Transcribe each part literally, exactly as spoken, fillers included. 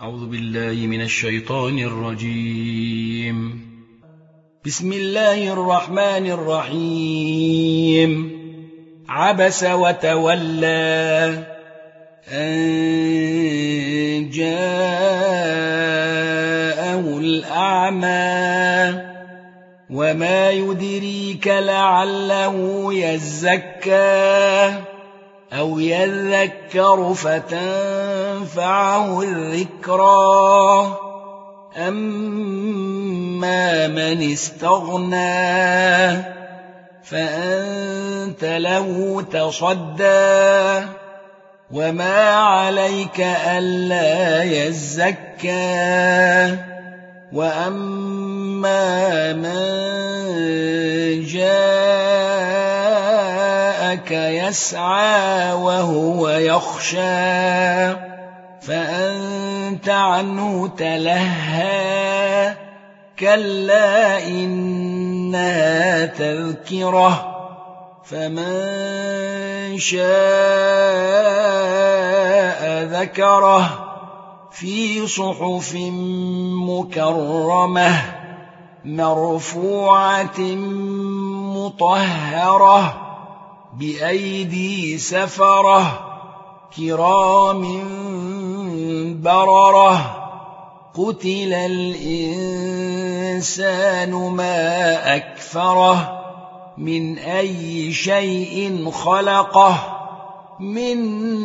أعوذ بالله من الشيطان الرجيم. بسم الله الرحمن الرحيم. عبس وتولى أن جاءه الأعمى وما يدريك لعله يزكى أو يذكر فتنفعه الذكرى أما من استغنى فأنت له تصدى وما عليك ألا يزكى وأما من جاءك يسعى وهو يخشى فأنت عنه تلهى كلا إنها تذكرة فمن شاء ذكره في صحف مكرمة مرفوعة مطهرة بأيدي سفرة كرام بررة قتل الإنسان ما أكفره من أي شيء خلقه من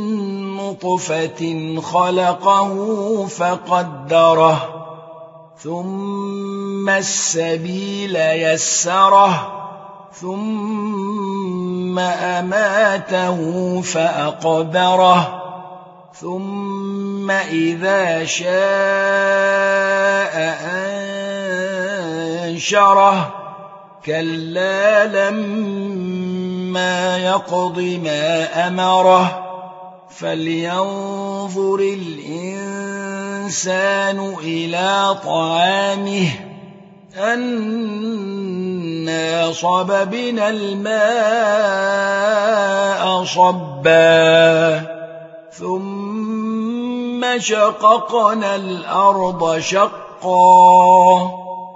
نطفة خلقه فقدره ثم السبيل يسره ثم أماته فأقبره ثم إذا شاء أنشره كلا لما يقض ما أمره فلينظر الإنسان إلى طعامه أنا صببنا الماء صبا ثم شققنا الأرض شقا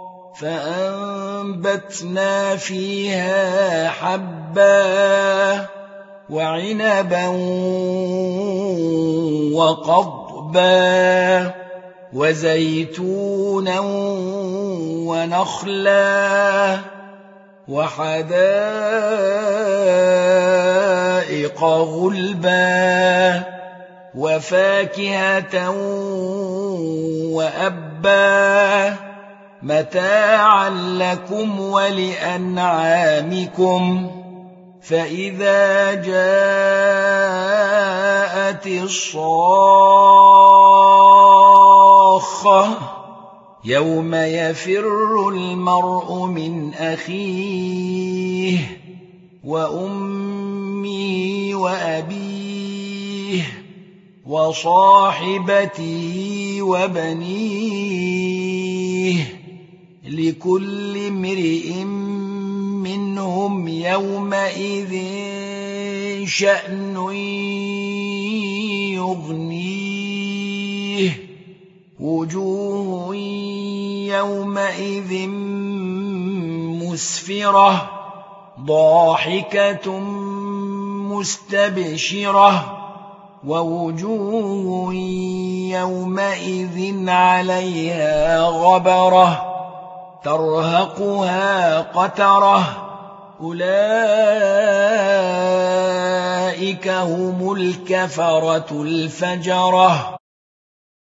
فأنبتنا فيها حبا وعنبا وقضبا وزيتونا ونخلا وحدائق غلبا وفاكهة وأبا متاعا لكم ولأنعامكم فإذا جاءت الصاخة يوم يفر المرء من أخيه وأمه وأبيه وصاحبته وبنيه لكل امرئ منهم يومئذ شأن يغنيه وجوه يومئذ مسفرة ضاحكة مستبشرة ووجوه يومئذ عليها غبرة ترهقها قترة أولئك هم الكفرة الفجرة.